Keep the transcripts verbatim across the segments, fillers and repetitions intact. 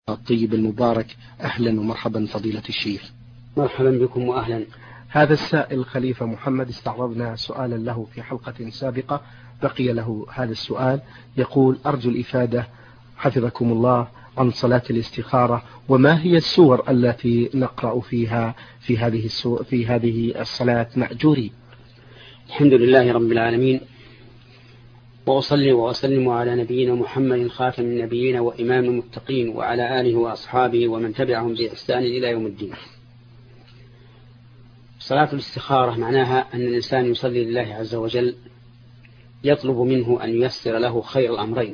الطيب المبارك. أهلا ومرحبا فضيلة الشيخ. مرحبا بكم وأهلا. هذا السائل خليفة محمد استعرضنا سؤالا له في حلقة سابقة، بقي له هذا السؤال. يقول: أرجو الإفادة حفظكم الله عن صلاة الاستخارة، وما هي السور التي نقرأ فيها في هذه في هذه الصلاة مأجورين؟ الحمد لله رب العالمين، وأصلي وأسلم على نبينا محمد خاتم النبيين وإمام المتقين، وعلى آله وأصحابه ومن تبعهم بإحسان إلى يوم الدين. صلاة الاستخارة معناها أن الإنسان يصلي لله عز وجل يطلب منه أن ييسر له خير الأمرين،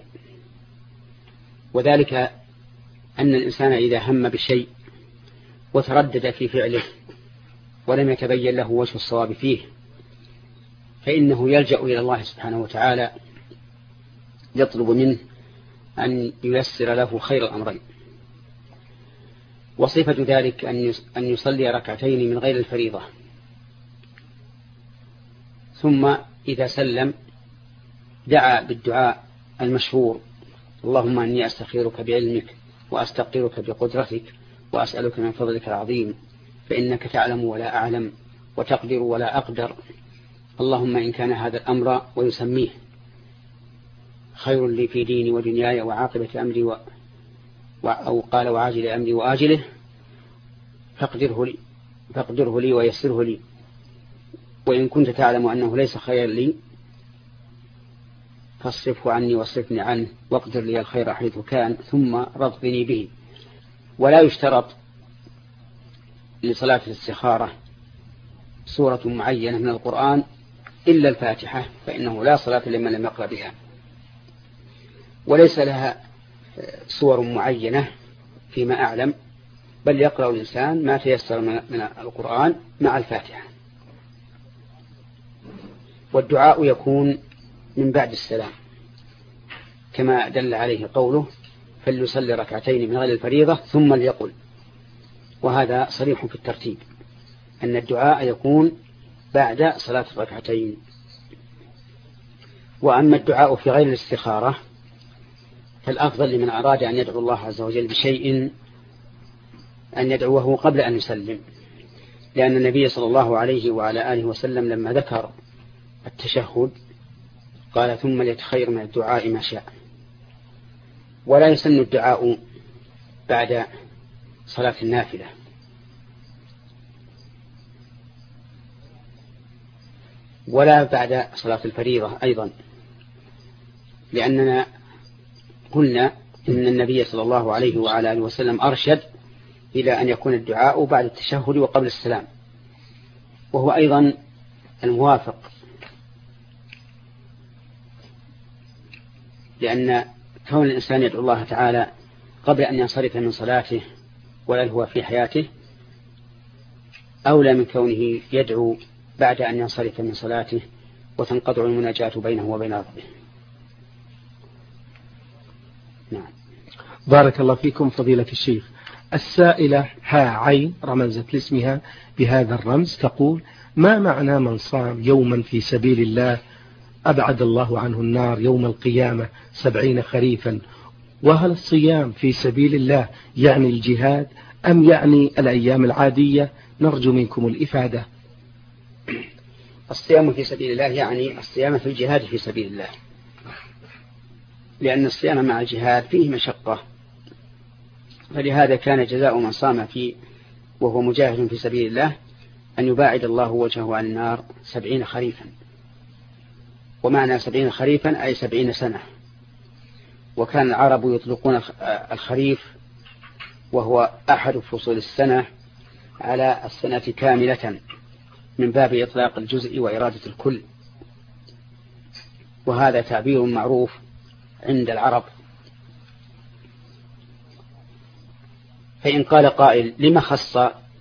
وذلك أن الإنسان إذا هم بشيء وتردد في فعله ولم يتبين له وجه الصواب فيه، فإنه يلجأ إلى الله سبحانه وتعالى يطلب منه أن ييسر له خير الأمرين. وصفة ذلك أن يصلي ركعتين من غير الفريضة، ثم إذا سلم دعا بالدعاء المشهور: اللهم أني أستخيرك بعلمك وأستقدرك بقدرتك وأسألك من فضلك العظيم، فإنك تعلم ولا أعلم وتقدر ولا أقدر، اللهم إن كان هذا الأمر ويسميه خير لي في ديني ودنياي وعاقبة أمري و... أو قال وعاجل أمري وآجله فاقدره لي فاقدره لي ويسره لي، وإن كنت تعلم أنه ليس خير لي فاصرفه عني واصرفني عنه واقدر لي الخير حيث كان ثم رضني به. ولا يشترط لصلاة الاستخارة سورة معينة من القرآن إلا الفاتحة، فإنه لا صلاة لمن لم يقرأ بها، وليس لها صور معينة فيما أعلم، بل يقرأ الإنسان ما تيسر من القرآن مع الفاتحة. والدعاء يكون من بعد السلام كما دل عليه قوله: فليصلي ركعتين من غير الفريضة ثم ليقل، وهذا صريح في الترتيب أن الدعاء يكون بعد صلاة الركعتين. وأما الدعاء في غير الاستخارة فالأفضل لمن أراد أن يدعو الله عز وجل بشيء أن يدعوه قبل أن يسلم، لأن النبي صلى الله عليه وعلى آله وسلم لما ذكر التشهد قال: ثم ليتخير من الدعاء ما شاء. ولا يسن الدعاء بعد صلاة النافلة، ولا بعد صلاة الفريضة أيضا، لأننا قلنا إن النبي صلى الله عليه وعلى آله وسلم أرشد إلى أن يكون الدعاء بعد التشهد وقبل السلام، وهو أيضا الموافق، لأن كون الإنسان يدعو الله تعالى قبل أن ينصرف من صلاته ولا هو في حياته أولى من كونه يدعو بعد أن ينصرف من صلاته وتنقطع المناجاة بينه وبين ربه. نعم. بارك الله فيكم فضيلة الشيخ. السائلة ها عين رمزت لاسمها بهذا الرمز تقول: ما معنى من صام يوما في سبيل الله أبعد الله عنه النار يوم القيامة سبعين خريفا؟ وهل الصيام في سبيل الله يعني الجهاد أم يعني الأيام العادية؟ نرجو منكم الإفادة. الصيام في سبيل الله يعني الصيام في الجهاد في سبيل الله، لأن الصيام مع الجهاد فيه مشقة، فلهذا كان جزاء من صام فيه وهو مجاهد في سبيل الله أن يباعد الله وجهه عن النار سبعين خريفا. ومعنى سبعين خريفا أي سبعين سنة. وكان العرب يطلقون الخريف وهو أحد فصول السنة على السنة كاملة من باب إطلاق الجزء وإرادة الكل، وهذا تعبير معروف عند العرب. فإن قال قائل: لما خص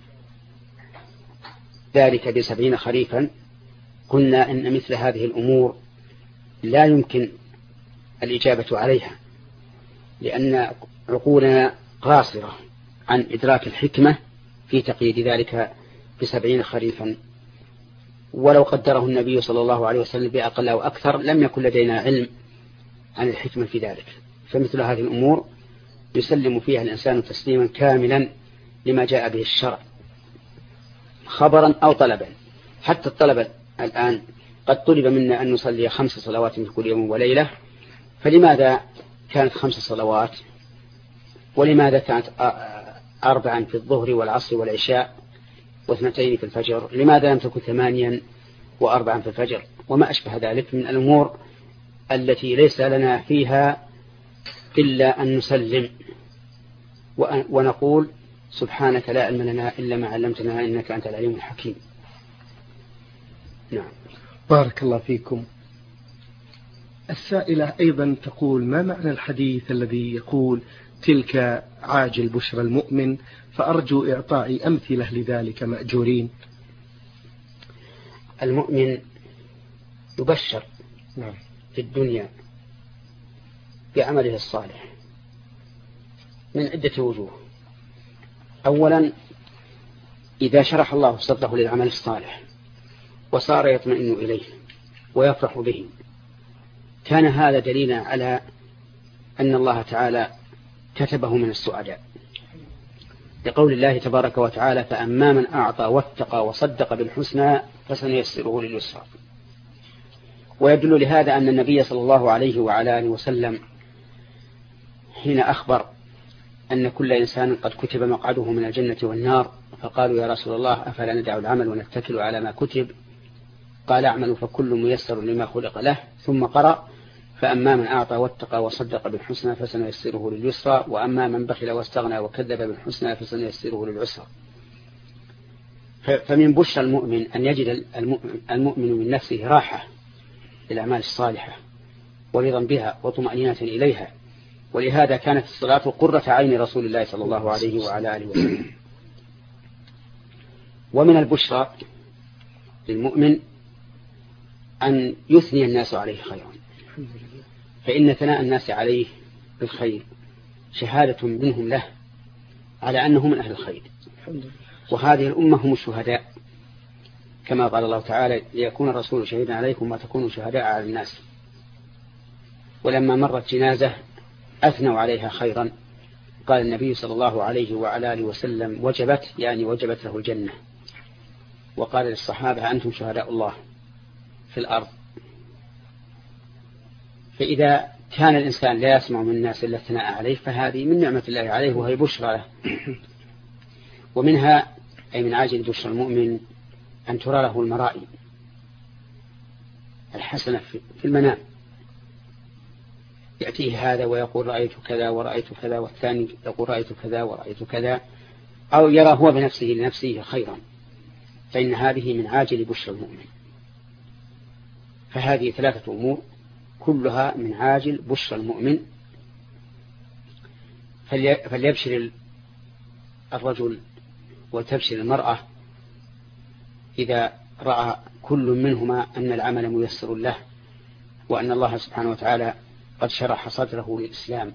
ذلك بسبعين خريفا؟ قلنا إن مثل هذه الأمور لا يمكن الإجابة عليها، لأن عقولنا قاصرة عن إدراك الحكمة في تقييد ذلك بسبعين خريفا، ولو قدره النبي صلى الله عليه وسلم بأقل أو أكثر لم يكن لدينا علم عن الحكمة في ذلك. فمثل هذه الأمور يسلم فيها الإنسان تسليما كاملا لما جاء به الشرع خبرا أو طلبا. حتى الطلب الآن قد طلب منا أن نصلي خمس صلوات في كل يوم وليلة، فلماذا كانت خمس صلوات ولماذا كانت أربعا في الظهر والعصر والعشاء واثنتين في الفجر؟ لماذا لم تكن ثمانيا وأربعا في الفجر؟ وما أشبه ذلك من الأمور التي ليس لنا فيها إلا أن نسلم ونقول سبحانك لا علم لنا إلا ما علمتنا إنك أنت العليم الحكيم. نعم. بارك الله فيكم. السائلة أيضا تقول: ما معنى الحديث الذي يقول تلك عاجل بشرى المؤمن، فأرجو إعطاء أمثلة لذلك مأجورين؟ المؤمن يبشر نعم. في الدنيا بعمله الصالح من عدة وجوه. أولا، إذا شرح الله صدره للعمل الصالح وصار يطمئن إليه ويفرح به، كان هذا دليلا على أن الله تعالى كتبه من السعداء، لقول الله تبارك وتعالى: فأما من أعطى واتقى وصدق بالحسنى فسنيسره لليسرى. ويدل لهذا أن النبي صلى الله عليه وعلى آله وسلم حين أخبر أن كل إنسان قد كتب مقعده من الجنة والنار، فقالوا: يا رسول الله أفلا ندع العمل ونتكل على ما كتب؟ قال: اعملوا فكل ميسر لما خلق له. ثم قرأ: فأما من أعطى واتقى وصدق بالحسنى فسنيسره لليسرى، وأما من بخل واستغنى وكذب بالحسنى فسنيسره للعسرى. فمن بشرى المؤمن أن يجد المؤمن من نفسه راحة للأعمال الصالحة ورضا بها وطمأنينة إليها. ولهذا كانت الصلاة قرة عين رسول الله صلى الله عليه وعلى آله وسلم. ومن البشرى للمؤمن أن يثني الناس عليه خيرا، فإن ثناء الناس عليه بالخير شهادة منهم له على أنه من أهل الخير. وهذه الأمة هم الشهداء، كما قال الله تعالى: ليكون الرسول شهيدا عليكم وتكونوا شهداء على الناس. ولما مرت جنازة أثنوا عليها خيرا، قال النبي صلى الله عليه وعلى آله وسلم: وجبت، يعني وجبت له الجنة. وقال للصحابة: أنتم شهداء الله في الأرض. فإذا كان الإنسان لا يسمع من الناس إلا الثناء عليه، فهذه من نعمة الله عليه وهي بشرى له. ومنها، أي من عاجل بشرى المؤمن، أن ترى له المرائي الحسنة في المنام، يأتيه هذا ويقول رأيت كذا ورأيت كذا، والثاني يقول رأيت كذا ورأيت كذا، أو يرى هو بنفسه لنفسه خيرا، فإن هذه من عاجل بشرى المؤمن. فهذه ثلاثة أمور كلها من عاجل بشرى المؤمن. فليبشر الرجل وتبشر المرأة إذا رأى كل منهما أن العمل ميسر له، وأن الله سبحانه وتعالى قد شرح صدره للإسلام.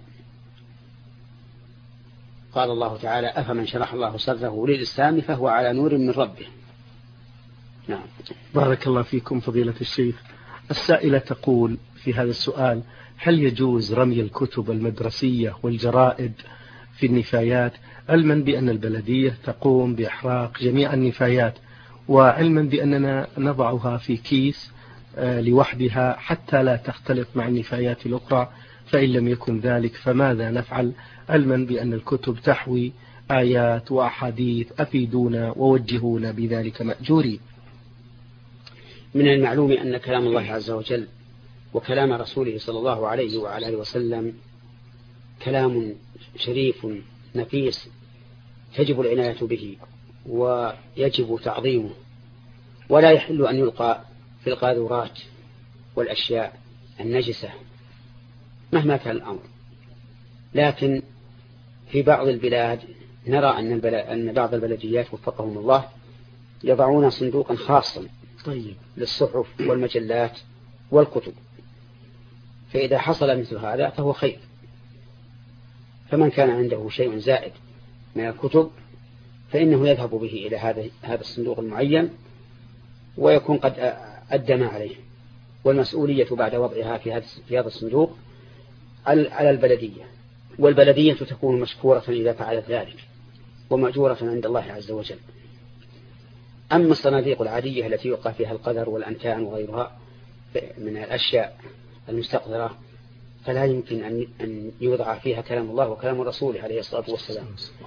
قال الله تعالى: أفمن شرح الله صدره للإسلام فهو على نور من ربه. نعم. بارك الله فيكم فضيلة الشيخ. السائلة تقول في هذا السؤال: هل يجوز رمي الكتب المدرسية والجرائد في النفايات، علما بأن البلدية تقوم بإحراق جميع النفايات، وعلما بأننا نضعها في كيس لوحدها حتى لا تختلط مع النفايات الأخرى، فإن لم يكن ذلك فماذا نفعل، علما بأن الكتب تحوي آيات وأحاديث؟ أفيدونا ووجهونا بذلك مأجورين. من المعلوم أن كلام الله عز وجل وكلام رسوله صلى الله عليه وعلى آله وسلم كلام شريف نفيس، تجب العناية به ويجب تعظيمه، ولا يحل أن يلقى في القاذورات والأشياء النجسة مهما كان الأمر. لكن في بعض البلاد نرى أن, أن بعض البلديات وفقهم الله يضعون صندوقا خاصا طيب للصحف والمجلات والكتب، فإذا حصل مثل هذا فهو خير. فمن كان عنده شيء زائد من الكتب فإنه يذهب به إلى هذا هذا الصندوق المعين ويكون قد أدى ما عليه، والمسؤولية بعد وضعها في هذا في هذا الصندوق على البلدية والبلدية تكون مشكورة إذا فعلت ذلك ومأجورة عند الله عز وجل. أما الصناديق العادية التي يوقع فيها القدر والأنتان وغيرها من الأشياء المستقذرة فلا يمكن أن يوضع فيها كلام الله وكلام رسوله عليه الصلاة والسلام.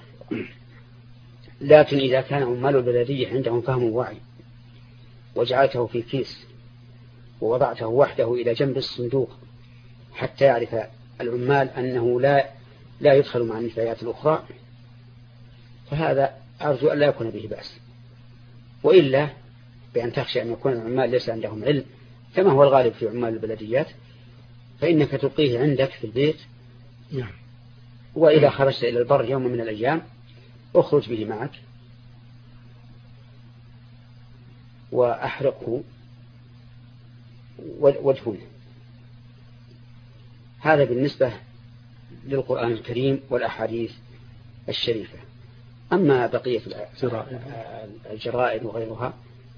لكن إذا كان عمال البلدية عندهم فهم ووعي وجعلته في كيس ووضعته وحده إلى جنب الصندوق حتى يعرف العمال أنه لا لا يدخل مع النفايات الأخرى، فهذا أرجو أن لا يكون به بأس. وإلا بأن تخشى أن يكون العمال ليس عندهم علم كما هو الغالب في عمال البلديات، فإنك تلقيه عندك في البيت، وإذا خرجت إلى البر يوم من الأيام أخرج به معك وأحرقه وادفنه. هذا بالنسبة للقرآن الكريم والأحاديث الشريفة. أما بقية الجرائد وغيرها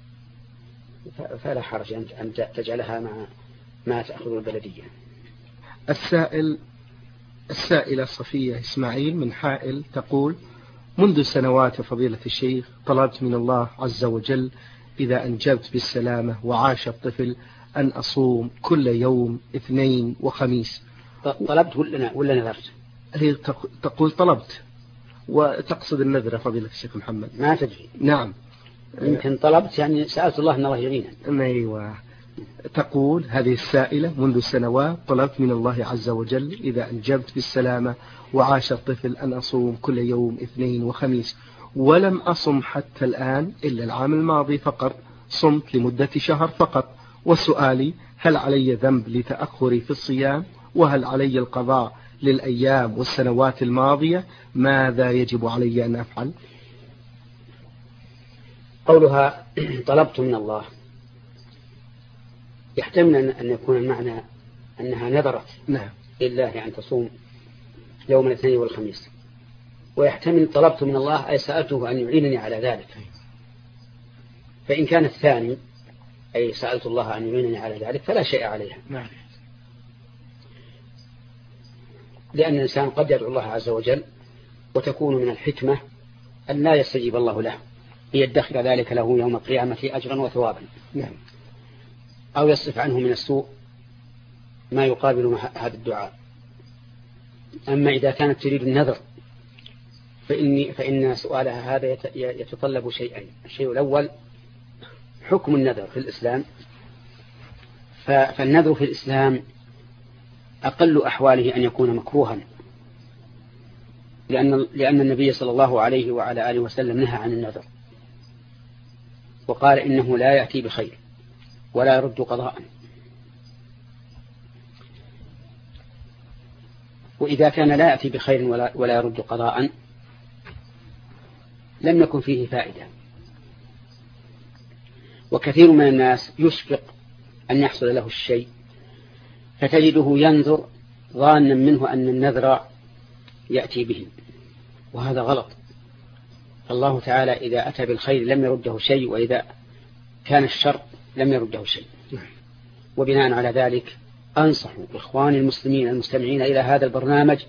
فلا حرج أن تجعلها مع ما تأخذ البلدية. السائل السائلة صفية إسماعيل من حائل تقول: منذ سنوات فضيلة الشيخ طلبت من الله عز وجل إذا أنجبت بالسلامة وعاش الطفل أن أصوم كل يوم اثنين وخميس. طلبت ولا ولا نذرت؟ هي تقول طلبت وتقصد النذر فضيلة الشيخ محمد. ما تدري. نعم. يمكن طلبت يعني سألت الله أن الله يعينك. أيوة. تقول هذه السائلة: منذ سنوات طلبت من الله عز وجل إذا أنجبت بالسلامة وعاش الطفل أن أصوم كل يوم اثنين وخميس، ولم أصم حتى الآن إلا العام الماضي فقط، صمت لمدة شهر فقط. وسؤالي: هل علي ذنب لتأخري في الصيام؟ وهل علي القضاء للأيام والسنوات الماضية؟ ماذا يجب علي أن أفعل؟ قولها طلبت من الله يحتمل أن يكون المعنى أنها نذرت نعم لله أن تصوم يوم الاثنين والخميس، ويحتمل طلبت من الله أي سألته أن يعينني على ذلك. فإن كان الثاني أي سألت الله أن يعينني على ذلك فلا شيء عليها. نعم. لأن الإنسان قد يدعو الله عز وجل وتكون من الحكمة أن لا يستجيب الله له ليدخر ذلك له يوم القيامة أجرا وثوابا. نعم. أو يصرف عنه من السوء ما يقابل هذا الدعاء. أما إذا كانت تريد النذر فإني فإن سؤالها هذا يتطلب شيئين. الشيء الأول حكم النذر في الإسلام، فالنذر في الإسلام أقل أحواله أن يكون مكروها، لأن لأن النبي صلى الله عليه وعلى آله وسلم نهى عن النذر وقال إنه لا يأتي بخير ولا يرد قضاء. وإذا كان لا يأتي بخير ولا, ولا يرد قضاء لم يكن فيه فائدة. وكثير من الناس يشفق أن يحصل له الشيء فتجده ينذر ظانا منه أن النذر يأتي به، وهذا غلط. الله تعالى إذا أتى بالخير لم يرده شيء، وإذا كان الشر لم يرده شيء. وبناء على ذلك أنصح إخواني المسلمين المستمعين إلى هذا البرنامج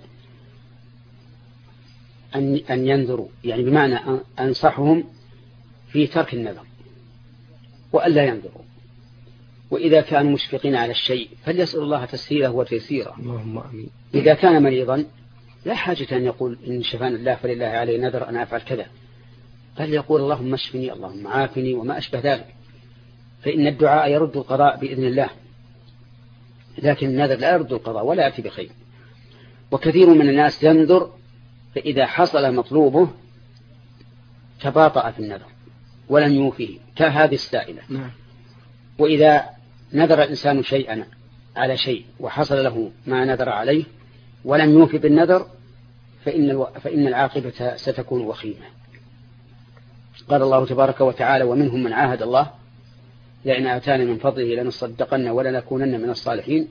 أن أن ينذروا، يعني بمعنى أنصحهم في ترك النذر وألا ينذروا. وإذا كانوا مشفقين على الشيء فليسأل الله تسهيله وتيسيره. اللهم آمين. إذا كان مريضا لا حاجة أن يقول إن شفان الله فلله عليه نذر أنا أفعل كذا، بل يقول اللهم اشفني اللهم عافني وما أشبه ذلك، فإن الدعاء يرد القضاء بإذن الله، لكن النذر لا يرد القضاء ولا يأتي بخير. وكثير من الناس ينذر فإذا حصل مطلوبه تباطأ في النذر ولم يوفيه كهذه السائلة. نعم. وإذا نذر الإنسان شيئا على شيء وحصل له ما نذر عليه ولم يوفي بالنذر فإن, الو... فإن العاقبة ستكون وخيمة. قال الله تبارك وتعالى: ومنهم من عاهد الله لئن آتانا من فضله لنصدقن ولنكونن من الصالحين،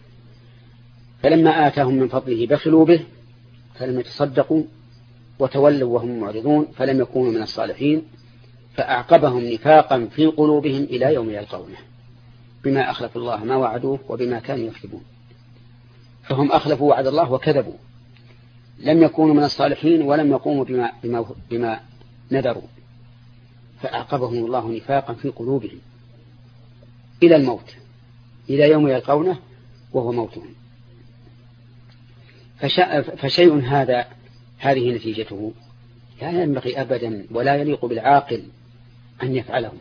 فلما آتاهم من فضله بخلوا به فلم يتصدقوا وتولوا وهم معرضون فلم يكونوا من الصالحين فأعقبهم نفاقا في قلوبهم إلى يوم يلقونه بما أخلفوا الله ما وعدوه وبما كانوا يكذبون. فهم أخلفوا وعد الله وكذبوا، لم يكونوا من الصالحين ولم يقوموا بما, بما, بما نذروا، فأعقبهم الله نفاقا في قلوبهم إلى الموت، إلى يوم يلقونه وهو موتهم. فشيء هذا هذه نتيجته لا ينبغي أبدا ولا يليق بالعاقل أن يفعله.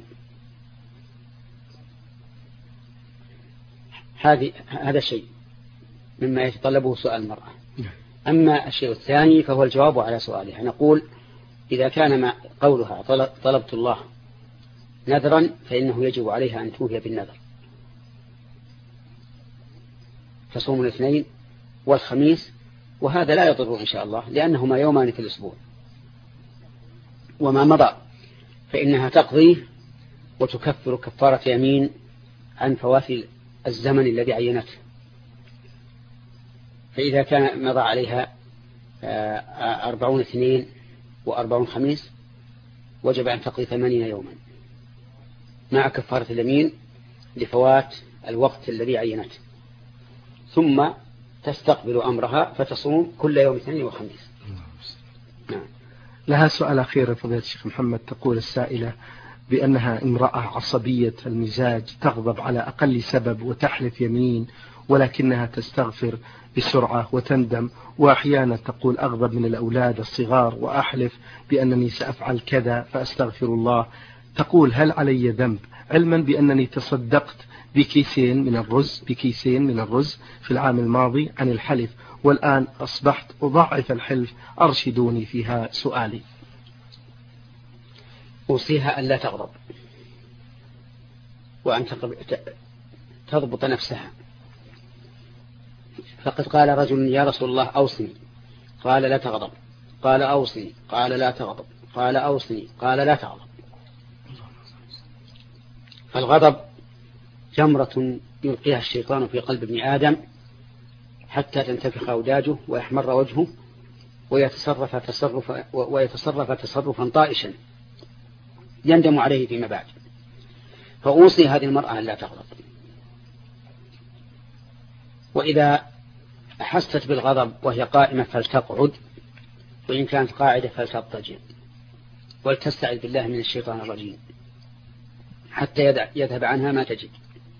هذه هذا شيء مما يتطلبه سؤال المرأة. أما الشيء الثاني فهو الجواب على سؤالها. نقول إذا كان مع قولها طلبت الله نذرا فإنه يجب عليها أن توفي بالنذر، تصوم الاثنين والخميس، وهذا لا يضر إن شاء الله لأنهما يومان في الأسبوع. وما مضى فإنها تقضيه وتكفر كفارة يمين عن فوات الزمن الذي عينته. فإذا كان مضى عليها أربعون اثنين وأربعون خميس وجب أن تقضي ثمانين يوما مع كفارة اليمين لفوات الوقت الذي عينته، ثم تستقبل أمرها فتصوم كل يوم اثنين وخميس. نعم. لها سؤال أخير فضيلة الشيخ محمد. تقول السائلة بأنها امرأة عصبية المزاج، تغضب على أقل سبب وتحلف يمين، ولكنها تستغفر بسرعة وتندم، وأحيانا تقول أغضب من الأولاد الصغار وأحلف بأنني سأفعل كذا فأستغفر الله. تقول هل علي ذنب علما بأنني تصدقت بكيسين من الرز بكيسين من الرز في العام الماضي عن الحلف، والآن أصبحت أضعف الحلف، أرشدوني فيها سؤالي. أوصيها أن لا تغضب وأن تضبط نفسها. فقد قال رجل يا رسول الله أوصني، قال لا تغضب، قال أوصني، قال لا تغضب، قال أوصني، قال لا تغضب. فالغضب جمرة يلقيها الشيطان في قلب ابن آدم حتى تنتفخ أوداجه ويحمر وجهه ويتصرف تصرف ويتصرف تصرفا طائشا يندم عليه فيما بعد. فأوصي هذه المرأة أن لا تغضب، وإذا أحست بالغضب وهي قائمة فلتقعد، وإن كانت قاعدة فلتضطجع، ولتستعذ بالله من الشيطان الرجيم حتى يذهب عنها ما تجد.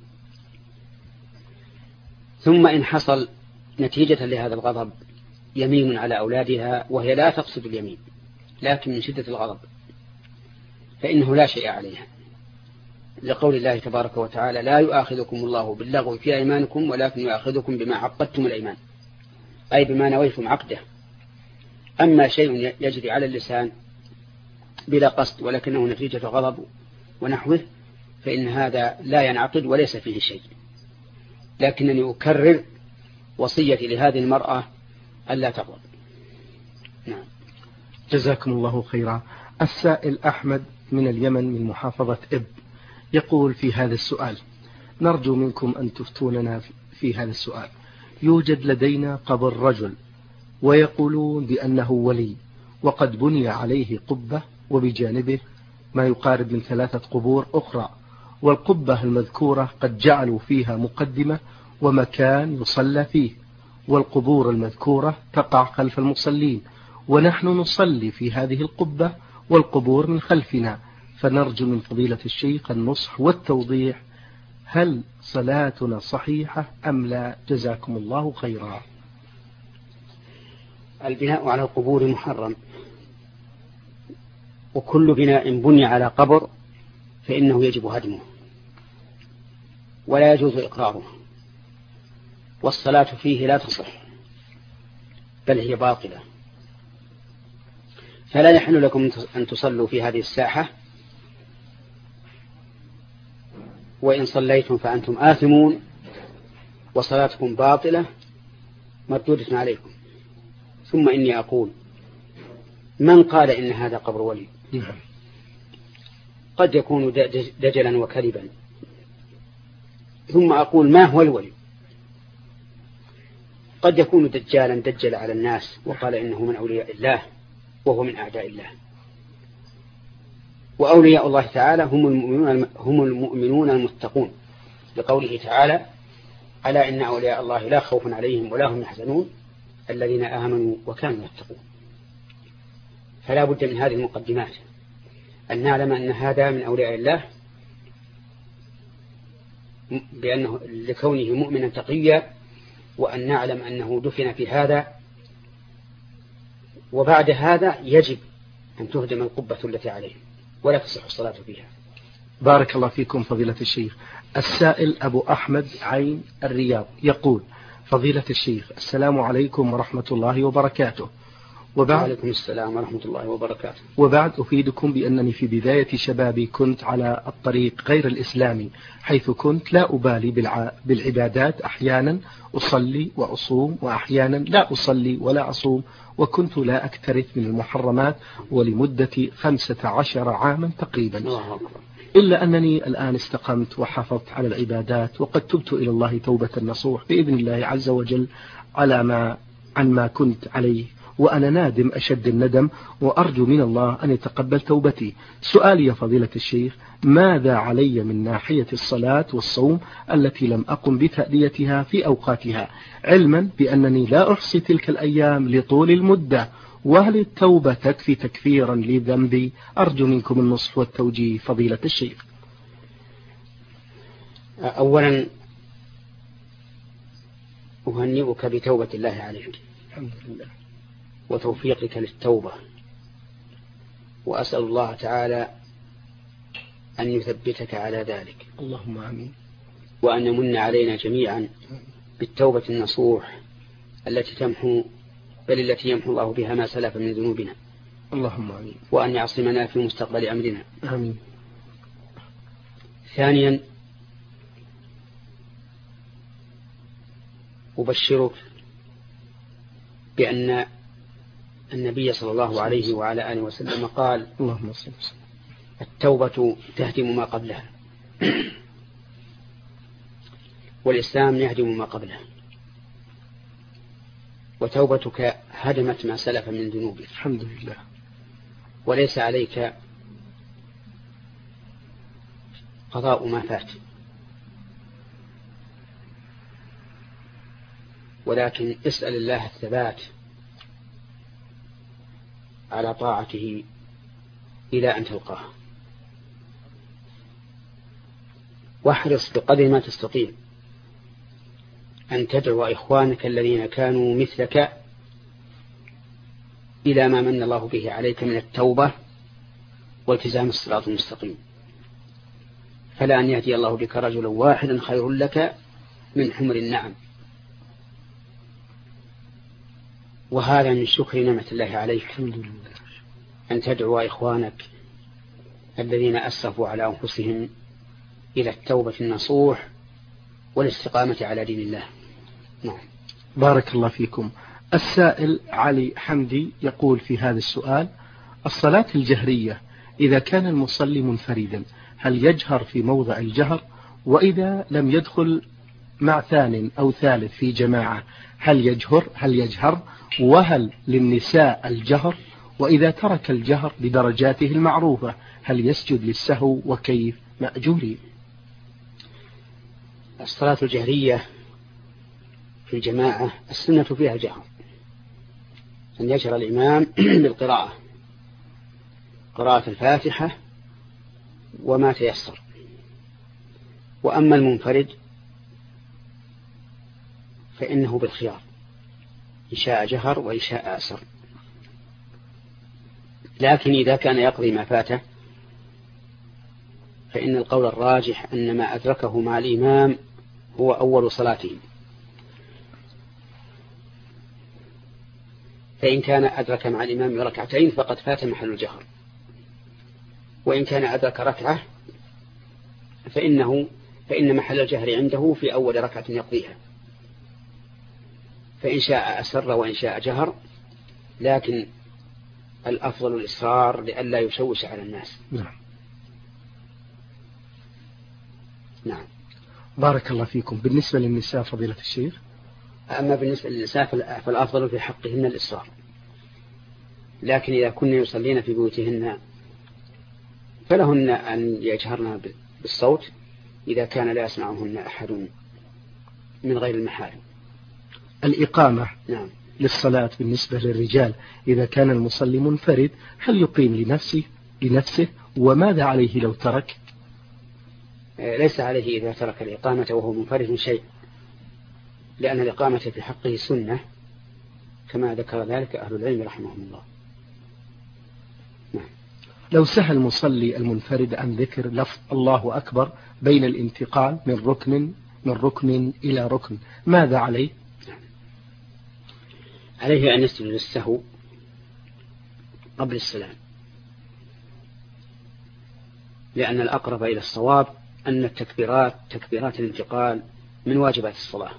ثم إن حصل نتيجة لهذا الغضب يمين على أولادها وهي لا تقصد اليمين لكن من شدة الغضب، فإنه لا شيء عليها، لقول الله تبارك وتعالى لا يؤاخذكم الله باللغو في أيمانكم ولكن يؤاخذكم بما عقدتم الأيمان، أي بما نويتم عقده. أما شيء يجري على اللسان بلا قصد ولكنه نتيجة غضب ونحوه فإن هذا لا ينعقد وليس فيه شيء. لكنني أكرر وصيتي لهذه المرأة ألا تغضب. نعم. جزاكم الله خيرا. السائل أحمد من اليمن من محافظة إب يقول في هذا السؤال: نرجو منكم أن تفتوننا في هذا السؤال. يوجد لدينا قبر رجل ويقولون بأنه ولي، وقد بني عليه قبة وبجانبه ما يقارب من ثلاثة قبور أخرى، والقبة المذكورة قد جعلوا فيها مقدمة ومكان يصلى فيه، والقبور المذكورة تقع خلف المصلين، ونحن نصلي في هذه القبة والقبور من خلفنا، فنرجو من فضيلة الشيخ النصح والتوضيح، هل صلاتنا صحيحة أم لا؟ جزاكم الله خيرا. البناء على القبور محرم، وكل بناء بني على قبر فإنه يجب هدمه ولا يجوز إقراره، والصلاة فيه لا تصح بل هي باطلة. فلا يحل لكم أن تصلوا في هذه الساحة، وإن صليتم فأنتم آثمون وصلاتكم باطلة مردودة عليكم. ثم إني أقول: من قال إن هذا قبر ولي؟ قد يكون دجلا وكذبا. ثم أقول: ما هو الولي؟ قد يكون دجالا دجل على الناس وقال إنه من أولياء الله وهو من أعداء الله. وأولياء الله تعالى هم المؤمنون, هم المؤمنون المتقون، لقوله تعالى: ألا إن أولياء الله لا خوف عليهم ولا هم يحزنون، الذين آمنوا وكانوا يتقون. فلا بد من هذه المقدمات، أن نعلم أن هذا من أولياء الله بأنه لكونه مؤمنا تقيا، وأن نعلم أنه دفن في هذا، وبعد هذا يجب أن تهدم القبة التي عليه ولا تصح الصلاة فيها. بارك الله فيكم فضيلة الشيخ. السائل أبو أحمد عين الرياض يقول: فضيلة الشيخ، السلام عليكم ورحمة الله وبركاته. وبعد وعليكم السلام ورحمة الله وبركاته. وبعد أفيدكم بأنني في بداية شبابي كنت على الطريق غير الإسلامي، حيث كنت لا أبالي بالع... بالعبادات، أحيانا أصلي وأصوم وأحيانا لا أصلي ولا أصوم، وكنت لا أكترث من المحرمات ولمدة خمسة عشر عاما تقريبا. الله أكبر. إلا أنني الآن استقمت وحافظت على العبادات، وقد تبت إلى الله توبة نصوح بإذن الله عز وجل على ما عن ما كنت عليه، وأنا نادم أشد الندم، وأرجو من الله أن يتقبل توبتي. سؤالي يا فضيلة الشيخ: ماذا علي من ناحية الصلاة والصوم التي لم أقم بتأديتها في أوقاتها، علما بأنني لا أحصي تلك الأيام لطول المدة؟ وهل التوبة تكفي تكفيرا لذنبي؟ أرجو منكم النصح والتوجيه فضيلة الشيخ. أولا أهنئك بتوبة الله عليك، الحمد لله، وتوفيقك للتوبة، وأسأل الله تعالى أن يثبتك على ذلك. اللهم آمين. وأن يمن علينا جميعا بالتوبة النصوح التي تمحو بل التي يمحو الله بها ما سلف من ذنوبنا. اللهم آمين. وأن يعصمنا في مستقبل أمرنا. آمين. ثانيا أبشرك بأن النبي صلى الله عليه وعلى آله وسلم قال: اللهم صل وسلم. التوبة تهدم ما قبلها، والإسلام يهدم ما قبله، وتوبتك هدمت ما سلف من ذنوبك. الحمد لله. وليس عليك قضاء ما فات، ولكن اسأل الله الثبات على طاعته إلى أن تلقاه، واحرص بقدر ما تستطيع أن تدعو إخوانك الذين كانوا مثلك إلى ما من الله به عليك من التوبة والتزام الصراط المستقيم، فلا أن يهدي الله بك رجلا واحدا خير لك من حمر النعم. وهذا من شكر نعمة الله عليك، الحمد لله، أن تدعو إخوانك الذين أسرفوا على أنفسهم إلى التوبة النصوح والاستقامة على دين الله. نعم. بارك الله فيكم. السائل علي حمدي يقول في هذا السؤال: الصلاة الجهرية إذا كان المصلي منفردا هل يجهر في موضع الجهر؟ وإذا لم يدخل مع ثان أو ثالث في جماعة هل يجهر هل يجهر وهل للنساء الجهر؟ وإذا ترك الجهر بدرجاته المعروفة هل يسجد للسهو؟ وكيف مأجورين؟ الصلاة الجهرية في الجماعة السنة فيها الجهر، أن يجهر الإمام بالقراءة، قراءة الفاتحة وما تيسر. وأما المنفرد فإنه بالخيار، إن شاء جهر وإن شاء أسر. لكن إذا كان يقضي ما فاته فإن القول الراجح أن ما أدركه مع الإمام هو أول صلاته، فإن كان أدرك مع الإمام ركعتين فقد فات محل الجهر، وإن كان أدرك ركعة فإنه فإن محل الجهر عنده في أول ركعة يقضيها، فإن شاء أسر وإن شاء جهر، لكن الأفضل الإصرار لئلا يشوش على الناس. نعم. نعم. بارك الله فيكم. بالنسبة للنساء فضيلة الشيخ؟ أما بالنسبة للنساء فالأفضل في حقهن الإصرار، لكن إذا كنا يصلين في بيوتهن فلهن أن يجهرن بالصوت إذا كان لا يسمعهن أحد من غير المحارم. الإقامة. نعم. للصلاة بالنسبة للرجال إذا كان المصلي منفرد، هل يقيم لنفسه لنفسه وماذا عليه لو ترك؟ ليس عليه إذا ترك الإقامة وهو منفرد شيء، لأن الإقامة في حقه سنة كما ذكر ذلك أهل العلم رحمهم الله. نعم. لو سهى المصلي المنفرد عن ذكر لفظ الله أكبر بين الانتقال من ركن من ركن إلى ركن ماذا عليه؟ عليه أن يسجد للسهو قبل السلام، لأن الأقرب إلى الصواب أن التكبيرات تكبيرات الانتقال من واجبات الصلاة،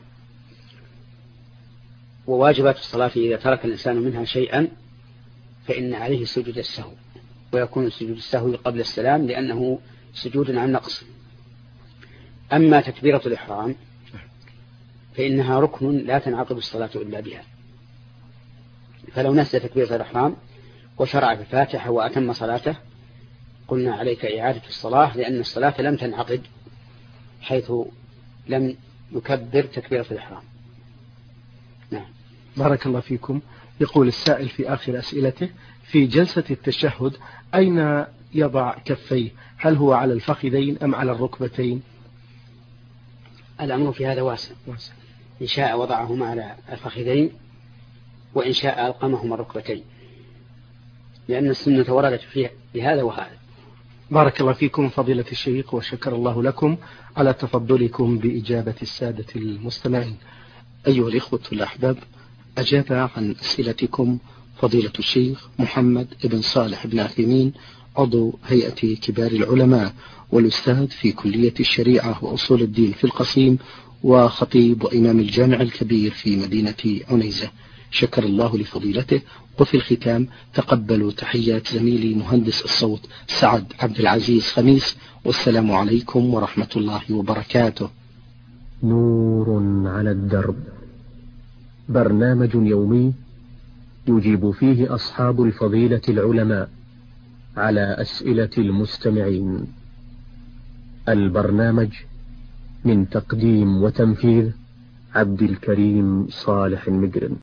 وواجبات الصلاة إذا ترك الإنسان منها شيئا فإن عليه سجود السهو، ويكون سجود السهو قبل السلام لأنه سجود عن نقص. أما تكبيرة الإحرام فإنها ركن لا تنعقد الصلاة إلا بها، فلو نسي تكبيرة الإحرام وشرع في الفاتحة وأتم صلاته قلنا عليك إعادة الصلاة، لأن الصلاة لم تنعقد حيث لم يكبر تكبيرة الإحرام. نعم. بارك الله فيكم. يقول السائل في آخر أسئلته: في جلسة التشهد أين يضع كفيه؟ هل هو على الفخذين أم على الركبتين؟ الأمر في هذا واسع، إن شاء وضعهما على الفخذين وإن شاء ألقمهما الركبتين، لأن السنة وردت فيها بهذا وهذا. بارك الله فيكم فضيلة الشيخ، وشكر الله لكم على تفضلكم بإجابة السادة المستمعين. أيها الإخوة الأحباب، أجاب عن أسئلتكم فضيلة الشيخ محمد بن صالح بن عثيمين، عضو هيئة كبار العلماء والأستاذ في كلية الشريعة وأصول الدين في القصيم، وخطيب وإمام الجامع الكبير في مدينة عنيزة. شكر الله لفضيلته. وفي الختام تقبلوا تحيات زميلي مهندس الصوت سعد عبد العزيز خميس، والسلام عليكم ورحمة الله وبركاته. نور على الدرب، برنامج يومي يجيب فيه أصحاب الفضيلة العلماء على أسئلة المستمعين. البرنامج من تقديم وتنفيذ عبد الكريم صالح المجرم.